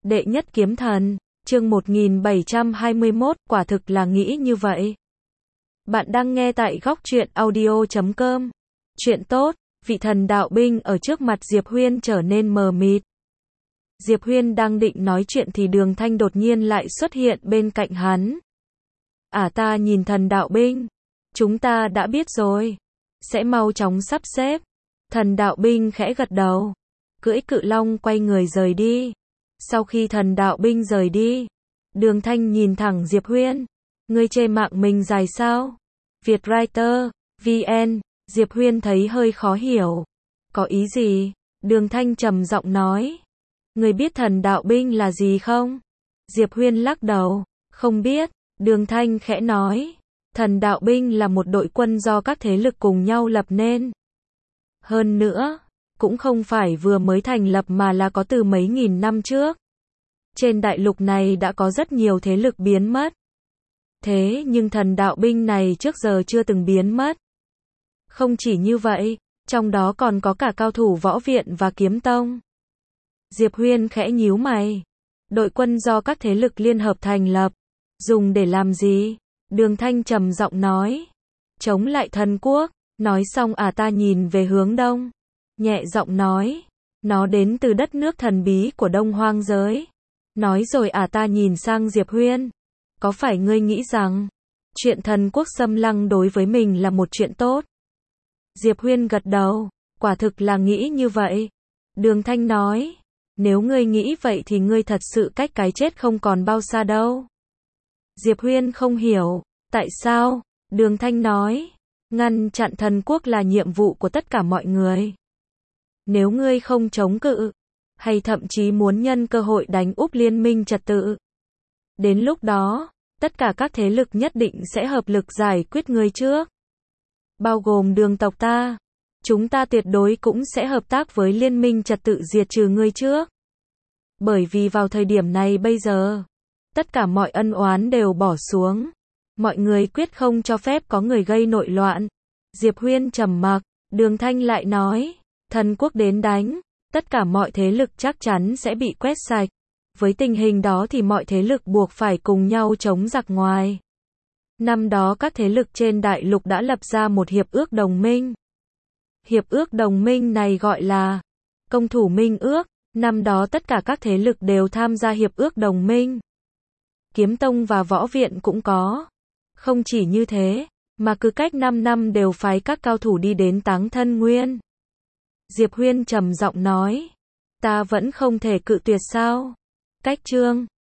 Đệ nhất kiếm thần, chương 1721, quả thực là nghĩ như vậy. Bạn đang nghe tại góc truyện audio.com. Chuyện tốt, vị thần đạo binh ở trước mặt Diệp Huyên trở nên mờ mịt. Diệp Huyên đang định nói chuyện thì Đường Thanh đột nhiên lại xuất hiện bên cạnh hắn. Ta nhìn thần đạo binh. Chúng ta đã biết rồi. Sẽ mau chóng sắp xếp. Thần đạo binh khẽ gật đầu. Cưỡi cự long quay người rời đi. Sau khi thần đạo binh rời đi, Đường Thanh nhìn thẳng Diệp Huyên. Ngươi chê mạng mình dài sao? Vietwriter, VN, Diệp Huyên thấy hơi khó hiểu. Có ý gì? Đường Thanh trầm giọng nói. Ngươi biết thần đạo binh là gì không? Diệp Huyên lắc đầu. Không biết. Đường Thanh khẽ nói. Thần đạo binh là một đội quân do các thế lực cùng nhau lập nên. Hơn nữa, cũng không phải vừa mới thành lập mà là có từ mấy nghìn năm trước. Trên đại lục này đã có rất nhiều thế lực biến mất. Thế nhưng thần đạo binh này trước giờ chưa từng biến mất. Không chỉ như vậy, trong đó còn có cả cao thủ võ viện và kiếm tông. Diệp Huyên khẽ nhíu mày. Đội quân do các thế lực liên hợp thành lập. Dùng để làm gì? Đường Thanh trầm giọng nói. Chống lại thần quốc. Nói xong ta nhìn về hướng đông. Nhẹ giọng nói. Nó đến từ đất nước thần bí của Đông Hoang giới. Nói rồi ta nhìn sang Diệp Huyên. Có phải ngươi nghĩ rằng chuyện thần quốc xâm lăng đối với mình là một chuyện tốt? Diệp Huyên gật đầu. Quả thực là nghĩ như vậy. Đường Thanh nói. Nếu ngươi nghĩ vậy thì ngươi thật sự cách cái chết không còn bao xa đâu. Diệp Huyên không hiểu. Tại sao? Đường Thanh nói. Ngăn chặn thần quốc là nhiệm vụ của tất cả mọi người. Nếu ngươi không chống cự, hay thậm chí muốn nhân cơ hội đánh úp liên minh trật tự, đến lúc đó, tất cả các thế lực nhất định sẽ hợp lực giải quyết ngươi trước. Bao gồm Đường tộc ta. Chúng ta tuyệt đối cũng sẽ hợp tác với liên minh trật tự diệt trừ ngươi trước. Bởi vì vào thời điểm này bây giờ, tất cả mọi ân oán đều bỏ xuống. Mọi người quyết không cho phép có người gây nội loạn. Diệp Huyên trầm mặc. Đường Thanh lại nói. Thần quốc đến đánh. Tất cả mọi thế lực chắc chắn sẽ bị quét sạch. Với tình hình đó thì mọi thế lực buộc phải cùng nhau chống giặc ngoài. Năm đó các thế lực trên đại lục đã lập ra một hiệp ước đồng minh. Hiệp ước đồng minh này gọi là Công thủ minh ước. Năm đó tất cả các thế lực đều tham gia hiệp ước đồng minh. Kiếm tông và võ viện cũng có. Không chỉ như thế, mà cứ cách 5 năm đều phái các cao thủ đi đến Táng Thân Nguyên. Diệp Huyên trầm giọng nói. Ta vẫn không thể cự tuyệt sao? Cách chương